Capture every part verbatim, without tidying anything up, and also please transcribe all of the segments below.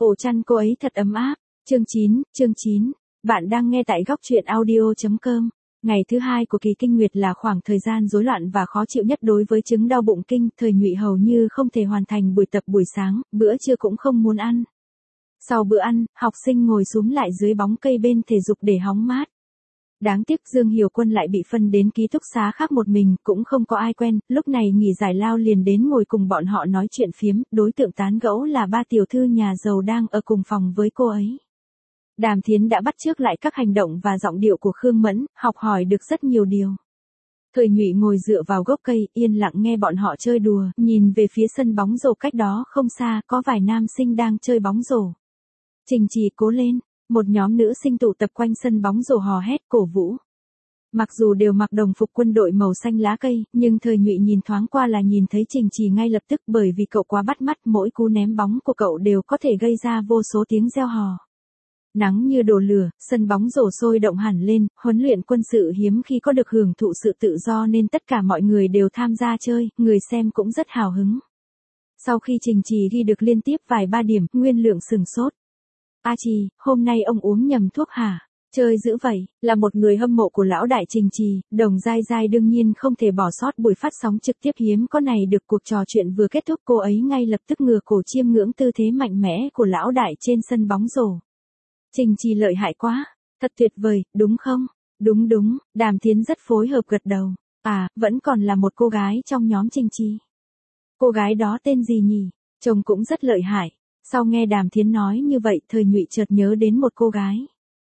Ổ chăn cô ấy thật ấm áp. Chương chín, chương chín. Bạn đang nghe tại góc truyện audio chấm com. Ngày thứ hai của kỳ kinh nguyệt là khoảng thời gian rối loạn và khó chịu nhất đối với chứng đau bụng kinh, Thời Nhụy hầu như không thể hoàn thành buổi tập buổi sáng, bữa trưa cũng không muốn ăn. Sau bữa ăn, học sinh ngồi xúm lại dưới bóng cây bên thể dục để hóng mát. Đáng tiếc Dương Hiểu Quân lại bị phân đến ký túc xá khác một mình, cũng không có ai quen, lúc này nghỉ giải lao liền đến ngồi cùng bọn họ nói chuyện phiếm, đối tượng tán gẫu là ba tiểu thư nhà giàu đang ở cùng phòng với cô ấy. Đàm Thiến đã bắt chước lại các hành động và giọng điệu của Khương Mẫn, học hỏi được rất nhiều điều. Thời Nhụy ngồi dựa vào gốc cây, yên lặng nghe bọn họ chơi đùa, nhìn về phía sân bóng rổ cách đó không xa, có vài nam sinh đang chơi bóng rổ. Trình Trì cố lên, một nhóm nữ sinh tụ tập quanh sân bóng rổ hò hét cổ vũ. Mặc dù đều mặc đồng phục quân đội màu xanh lá cây, nhưng Thời Nhụy nhìn thoáng qua là nhìn thấy Trình Trì ngay lập tức, bởi vì cậu quá bắt mắt, mỗi cú ném bóng của cậu đều có thể gây ra vô số tiếng reo hò. Nắng như đổ lửa, sân bóng rổ sôi động hẳn lên, huấn luyện quân sự hiếm khi có được hưởng thụ sự tự do nên tất cả mọi người đều tham gia chơi, người xem cũng rất hào hứng. Sau khi Trình Trì ghi được liên tiếp vài ba điểm, Nguyên Lượng sừng sốt. A Trì, hôm nay ông uống nhầm thuốc hả? Chơi dữ vậy. Là một người hâm mộ của lão đại Trình Trì, Đồng Giai Giai đương nhiên không thể bỏ sót buổi phát sóng trực tiếp hiếm có này được. Cuộc trò chuyện vừa kết thúc, cô ấy ngay lập tức ngửa cổ chiêm ngưỡng tư thế mạnh mẽ của lão đại trên sân bóng rổ. Trình Trì lợi hại quá, thật tuyệt vời, đúng không? Đúng đúng, Đàm Thiến rất phối hợp gật đầu. À, vẫn còn là một cô gái trong nhóm Trình Trì. Cô gái đó tên gì nhỉ? Trông cũng rất lợi hại. Sau nghe Đàm Thiến nói như vậy, Thời Nhụy chợt nhớ đến một cô gái.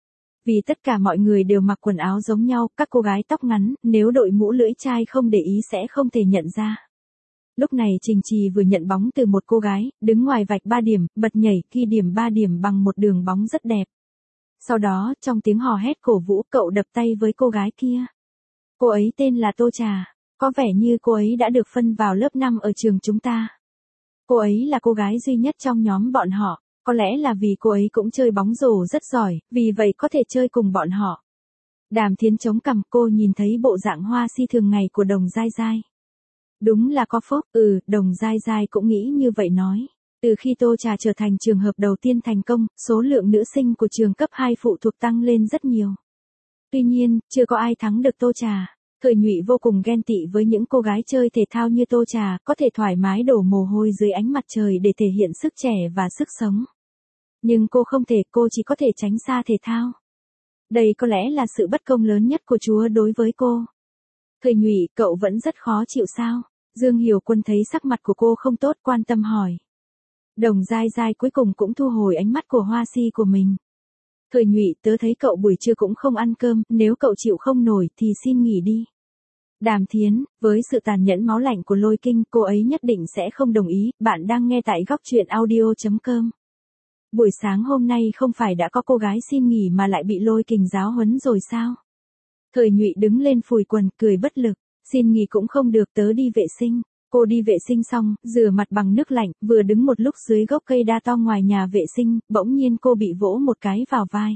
Vì tất cả mọi người đều mặc quần áo giống nhau, các cô gái tóc ngắn, nếu đội mũ lưỡi chai không để ý sẽ không thể nhận ra. Lúc này Trình Trì vừa nhận bóng từ một cô gái, đứng ngoài vạch ba điểm, bật nhảy, ghi điểm ba điểm bằng một đường bóng rất đẹp. Sau đó, trong tiếng hò hét cổ vũ, cậu đập tay với cô gái kia. Cô ấy tên là Tô Trà, có vẻ như cô ấy đã được phân vào lớp năm ở trường chúng ta. Cô ấy là cô gái duy nhất trong nhóm bọn họ, có lẽ là vì cô ấy cũng chơi bóng rổ rất giỏi, vì vậy có thể chơi cùng bọn họ. Đàm Thiến chống cằm, cô nhìn thấy bộ dạng hoa si thường ngày của Đồng Giai Giai. Đúng là có phúc, ừ, Đồng Giai Giai cũng nghĩ như vậy nói. Từ khi Tô Trà trở thành trường hợp đầu tiên thành công, số lượng nữ sinh của trường cấp hai phụ thuộc tăng lên rất nhiều. Tuy nhiên, chưa có ai thắng được Tô Trà. Thời Nhụy vô cùng ghen tị với những cô gái chơi thể thao như Tô Trà, có thể thoải mái đổ mồ hôi dưới ánh mặt trời để thể hiện sức trẻ và sức sống. Nhưng cô không thể, cô chỉ có thể tránh xa thể thao. Đây có lẽ là sự bất công lớn nhất của Chúa đối với cô. Thời Nhụy, cậu vẫn rất khó chịu sao? Dương Hiểu Quân thấy sắc mặt của cô không tốt, quan tâm hỏi. Đồng Giai Giai cuối cùng cũng thu hồi ánh mắt của hoa si của mình. Thời Nhụy, tớ thấy cậu buổi trưa cũng không ăn cơm, nếu cậu chịu không nổi thì xin nghỉ đi. Đàm Thiến, với sự tàn nhẫn máu lạnh của Lôi Kinh, cô ấy nhất định sẽ không đồng ý. Bạn đang nghe tại góc truyện audio chấm com. Buổi sáng hôm nay không phải đã có cô gái xin nghỉ mà lại bị Lôi Kình giáo huấn rồi sao? Thời Nhụy đứng lên phủi quần, cười bất lực. Xin nghỉ cũng không được, tớ đi vệ sinh. Cô đi vệ sinh xong, rửa mặt bằng nước lạnh, vừa đứng một lúc dưới gốc cây đa to ngoài nhà vệ sinh, bỗng nhiên cô bị vỗ một cái vào vai.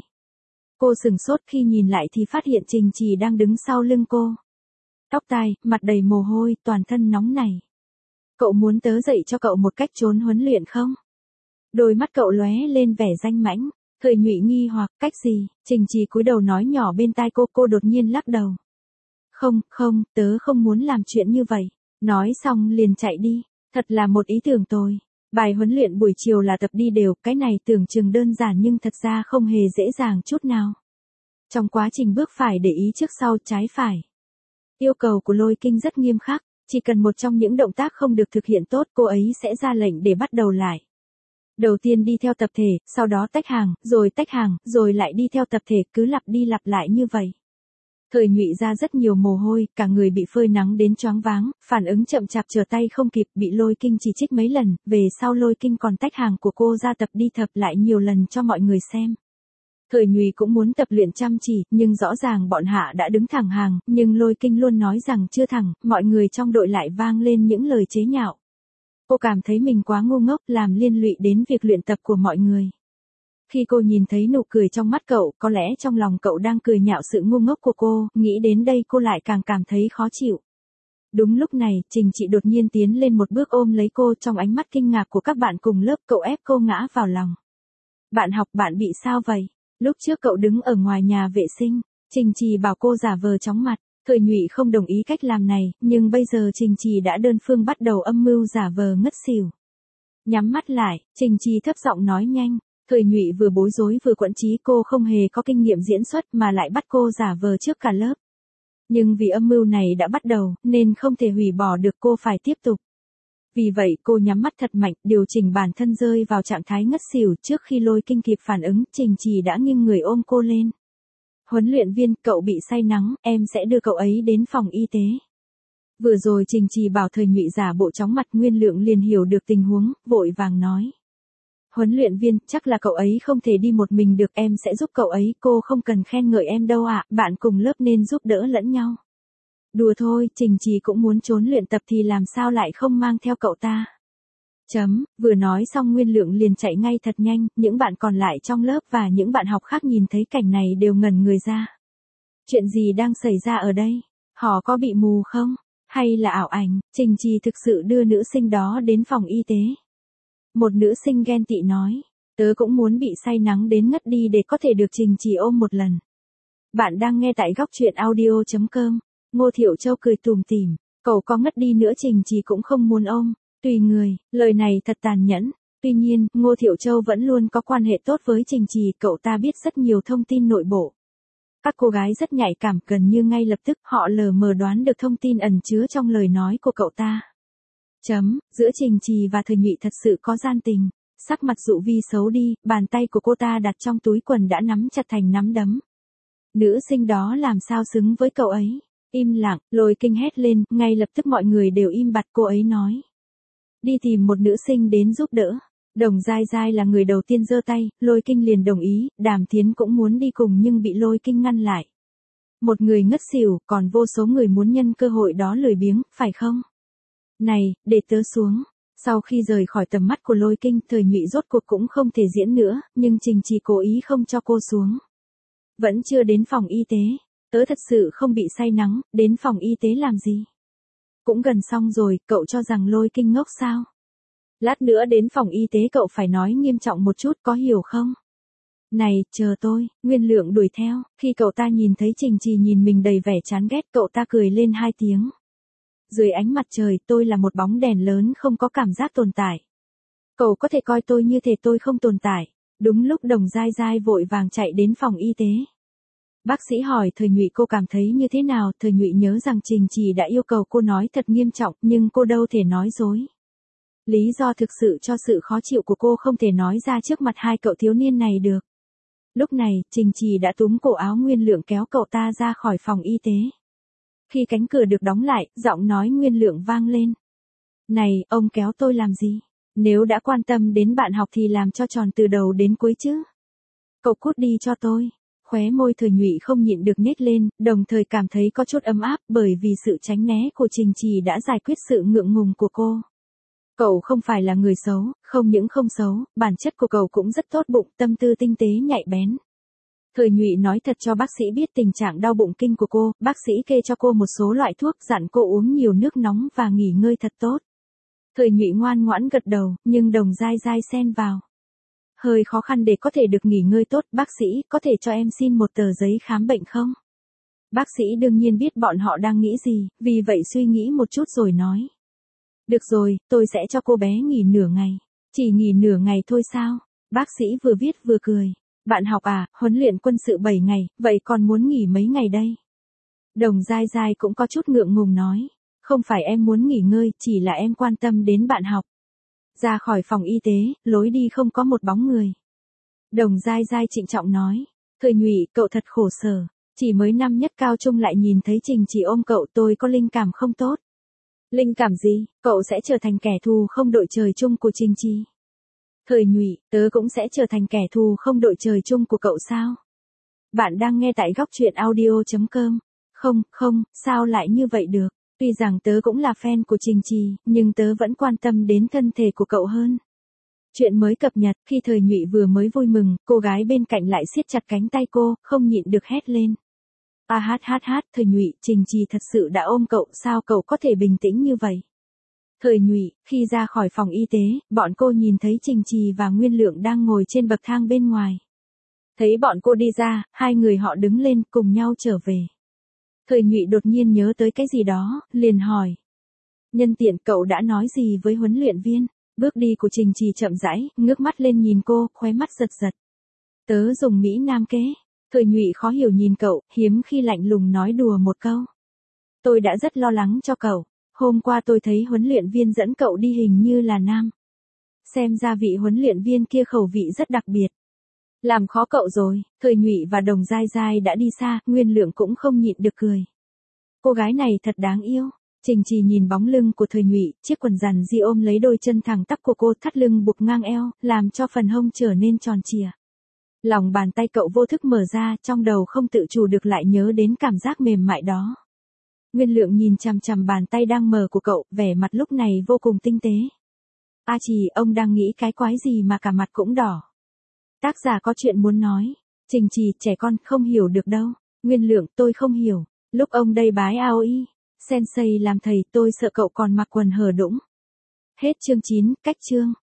Cô sừng sốt, khi nhìn lại thì phát hiện Trình Trì đang đứng sau lưng cô. Tóc tai, mặt đầy mồ hôi, toàn thân nóng nảy. Cậu muốn tớ dạy cho cậu một cách trốn huấn luyện không? Đôi mắt cậu lóe lên vẻ danh mãnh. Thời Nhụy nghi hoặc, cách gì? Trình Trì cúi đầu nói nhỏ bên tai cô, cô đột nhiên lắc đầu. Không, không, tớ không muốn làm chuyện như vậy. Nói xong liền chạy đi, thật là một ý tưởng tồi. Bài huấn luyện buổi chiều là tập đi đều, cái này tưởng chừng đơn giản nhưng thật ra không hề dễ dàng chút nào. Trong quá trình bước phải để ý trước sau, trái phải. Yêu cầu của Lôi Kinh rất nghiêm khắc, chỉ cần một trong những động tác không được thực hiện tốt, cô ấy sẽ ra lệnh để bắt đầu lại. Đầu tiên đi theo tập thể, sau đó tách hàng, rồi tách hàng, rồi lại đi theo tập thể, cứ lặp đi lặp lại như vậy. Thời Nhụy ra rất nhiều mồ hôi, cả người bị phơi nắng đến choáng váng, phản ứng chậm chạp, trở tay không kịp, bị Lôi Kinh chỉ trích mấy lần, về sau Lôi Kinh còn tách hàng của cô ra tập đi tập lại nhiều lần cho mọi người xem. Thời Nhụy cũng muốn tập luyện chăm chỉ, nhưng rõ ràng bọn hạ đã đứng thẳng hàng, nhưng Lôi Kinh luôn nói rằng chưa thẳng, mọi người trong đội lại vang lên những lời chế nhạo. Cô cảm thấy mình quá ngu ngốc, làm liên lụy đến việc luyện tập của mọi người. Khi cô nhìn thấy nụ cười trong mắt cậu, có lẽ trong lòng cậu đang cười nhạo sự ngu ngốc của cô, nghĩ đến đây cô lại càng cảm thấy khó chịu. Đúng lúc này, Trình Trị đột nhiên tiến lên một bước ôm lấy cô, trong ánh mắt kinh ngạc của các bạn cùng lớp, cậu ép cô ngã vào lòng. Bạn học bạn bị sao vậy? Lúc trước cậu đứng ở ngoài nhà vệ sinh, Trình Trì bảo cô giả vờ chóng mặt. Thời Nhụy không đồng ý cách làm này, nhưng bây giờ Trình Trì đã đơn phương bắt đầu âm mưu giả vờ ngất xỉu. Nhắm mắt lại, Trình Trì thấp giọng nói nhanh. Thời Nhụy vừa bối rối vừa quẫn trí, cô không hề có kinh nghiệm diễn xuất mà lại bắt cô giả vờ trước cả lớp. Nhưng vì âm mưu này đã bắt đầu, nên không thể hủy bỏ được, cô phải tiếp tục. Vì vậy cô nhắm mắt thật mạnh, điều chỉnh bản thân rơi vào trạng thái ngất xỉu. Trước khi Lôi Kinh kịp phản ứng, Trình Trì đã nghiêng người ôm cô lên. Huấn luyện viên, cậu bị say nắng, em sẽ đưa cậu ấy đến phòng y tế. Vừa rồi Trình Trì bảo Thời Nhụy giả bộ chóng mặt, Nguyên Lượng liền hiểu được tình huống, vội vàng nói. Huấn luyện viên, chắc là cậu ấy không thể đi một mình được, em sẽ giúp cậu ấy, cô không cần khen ngợi em đâu ạ, bạn cùng lớp nên giúp đỡ lẫn nhau. Đùa thôi, Trình Trì cũng muốn trốn luyện tập thì làm sao lại không mang theo cậu ta. Chấm, vừa nói xong Nguyên Lượng liền chạy ngay thật nhanh, những bạn còn lại trong lớp và những bạn học khác nhìn thấy cảnh này đều ngẩn người ra. Chuyện gì đang xảy ra ở đây? Họ có bị mù không? Hay là ảo ảnh? Trình Trì thực sự đưa nữ sinh đó đến phòng y tế. Một nữ sinh ghen tị nói, tớ cũng muốn bị say nắng đến ngất đi để có thể được Trình Trì ôm một lần. Bạn đang nghe tại góc truyện audio chấm com. Ngô Thiệu Châu cười tủm tỉm, cậu có ngất đi nữa Trình Trì cũng không muốn ôm. Tùy người, lời này thật tàn nhẫn. Tuy nhiên, Ngô Thiệu Châu vẫn luôn có quan hệ tốt với Trình Trì, cậu ta biết rất nhiều thông tin nội bộ. Các cô gái rất nhạy cảm, gần như ngay lập tức họ lờ mờ đoán được thông tin ẩn chứa trong lời nói của cậu ta. Chấm, giữa Trình Trì và Thời Nhụy thật sự có gian tình. Sắc mặt Dụ Vi xấu đi, bàn tay của cô ta đặt trong túi quần đã nắm chặt thành nắm đấm. Nữ sinh đó làm sao xứng với cậu ấy? Im lặng, Lôi Kinh hét lên, ngay lập tức mọi người đều im bặt, cô ấy nói. Đi tìm một nữ sinh đến giúp đỡ. Đồng Giai Giai là người đầu tiên giơ tay, Lôi Kinh liền đồng ý, Đàm Thiến cũng muốn đi cùng nhưng bị Lôi Kinh ngăn lại. Một người ngất xỉu, còn vô số người muốn nhân cơ hội đó lười biếng, phải không? Này, để tớ xuống. Sau khi rời khỏi tầm mắt của Lôi Kinh, Thời Nhụy rốt cuộc cũng không thể diễn nữa, nhưng Trình Trì cố ý không cho cô xuống. Vẫn chưa đến phòng y tế. Tớ thật sự không bị say nắng, đến phòng y tế làm gì? Cũng gần xong rồi, cậu cho rằng Lôi Kinh ngốc sao? Lát nữa đến phòng y tế cậu phải nói nghiêm trọng một chút, có hiểu không? Này, chờ tôi, Nguyên Lượng đuổi theo, khi cậu ta nhìn thấy Trình Trì nhìn mình đầy vẻ chán ghét, cậu ta cười lên hai tiếng. Dưới ánh mặt trời, tôi là một bóng đèn lớn không có cảm giác tồn tại. Cậu có thể coi tôi như thể tôi không tồn tại. Đúng lúc Đồng Giai Giai vội vàng chạy đến phòng y tế. Bác sĩ hỏi Thời Nhụy cô cảm thấy như thế nào, Thời Nhụy nhớ rằng Trình Trì đã yêu cầu cô nói thật nghiêm trọng, nhưng cô đâu thể nói dối. Lý do thực sự cho sự khó chịu của cô không thể nói ra trước mặt hai cậu thiếu niên này được. Lúc này, Trình Trì đã túm cổ áo Nguyên Lượng kéo cậu ta ra khỏi phòng y tế. Khi cánh cửa được đóng lại, giọng nói Nguyên Lượng vang lên. Này, ông kéo tôi làm gì? Nếu đã quan tâm đến bạn học thì làm cho tròn từ đầu đến cuối chứ. Cậu cút đi cho tôi. Khóe môi Thời Nhụy không nhịn được nhếch lên, đồng thời cảm thấy có chút ấm áp bởi vì sự tránh né của Trình Trì đã giải quyết sự ngượng ngùng của cô. Cậu không phải là người xấu, không những không xấu, bản chất của cậu cũng rất tốt bụng, tâm tư tinh tế nhạy bén. Thời Nhụy nói thật cho bác sĩ biết tình trạng đau bụng kinh của cô, bác sĩ kê cho cô một số loại thuốc, dặn cô uống nhiều nước nóng và nghỉ ngơi thật tốt. Thời Nhụy ngoan ngoãn gật đầu, nhưng Đồng Giai Giai xen vào. Hơi khó khăn để có thể được nghỉ ngơi tốt, bác sĩ, có thể cho em xin một tờ giấy khám bệnh không? Bác sĩ đương nhiên biết bọn họ đang nghĩ gì, vì vậy suy nghĩ một chút rồi nói. Được rồi, tôi sẽ cho cô bé nghỉ nửa ngày. Chỉ nghỉ nửa ngày thôi sao? Bác sĩ vừa viết vừa cười. Bạn học à, huấn luyện quân sự bảy ngày, vậy còn muốn nghỉ mấy ngày đây? Đồng Giai Giai cũng có chút ngượng ngùng nói. Không phải em muốn nghỉ ngơi, chỉ là em quan tâm đến bạn học. Ra khỏi phòng y tế, lối đi không có một bóng người. Đồng Giai Giai trịnh trọng nói. Thời Nhụy, cậu thật khổ sở. Chỉ mới năm nhất cao trung lại nhìn thấy Trình Trì ôm cậu, tôi có linh cảm không tốt. Linh cảm gì? Cậu sẽ trở thành kẻ thù không đội trời chung của Trình Trì. Thời Nhụy, tớ cũng sẽ trở thành kẻ thù không đội trời chung của cậu sao? Bạn đang nghe tại góc truyện audio chấm com. Không, không, sao lại như vậy được? Tuy rằng tớ cũng là fan của Trình Trì, nhưng tớ vẫn quan tâm đến thân thể của cậu hơn. Chuyện mới cập nhật, khi Thời Nhụy vừa mới vui mừng, cô gái bên cạnh lại siết chặt cánh tay cô, không nhịn được hét lên. A hát hát hát, Thời Nhụy, Trình Trì thật sự đã ôm cậu, sao cậu có thể bình tĩnh như vậy? Thời Nhụy, khi ra khỏi phòng y tế, bọn cô nhìn thấy Trình Trì và Nguyên Lượng đang ngồi trên bậc thang bên ngoài. Thấy bọn cô đi ra, hai người họ đứng lên cùng nhau trở về. Thời Nhụy đột nhiên nhớ tới cái gì đó, liền hỏi. Nhân tiện cậu đã nói gì với huấn luyện viên? Bước đi của Trình Trì chậm rãi, ngước mắt lên nhìn cô, khóe mắt giật giật. Tớ dùng Mỹ Nam kế. Thời Nhụy khó hiểu nhìn cậu, hiếm khi lạnh lùng nói đùa một câu. Tôi đã rất lo lắng cho cậu. Hôm qua tôi thấy huấn luyện viên dẫn cậu đi hình như là nam. Xem ra vị huấn luyện viên kia khẩu vị rất đặc biệt. Làm khó cậu rồi. Thời Nhụy và Đồng Giai Giai đã đi xa, Nguyên Lượng cũng không nhịn được cười. Cô gái này thật đáng yêu. Trình Trì nhìn bóng lưng của Thời Nhụy, chiếc quần rằn di ôm lấy đôi chân thẳng tắp của cô, thắt lưng buộc ngang eo, làm cho phần hông trở nên tròn trịa. Lòng bàn tay cậu vô thức mở ra, trong đầu không tự chủ được lại nhớ đến cảm giác mềm mại đó. Nguyên Lượng nhìn chằm chằm bàn tay đang mở của cậu, vẻ mặt lúc này vô cùng tinh tế. A Trì, ông đang nghĩ cái quái gì mà cả mặt cũng đỏ. Tác giả có chuyện muốn nói. Trình Trì, trẻ con không hiểu được đâu. Nguyên Lượng, tôi không hiểu. Lúc ông đây bái Aoi Sensei làm thầy, tôi sợ cậu còn mặc quần hở đũng. Hết chương chín, cách chương.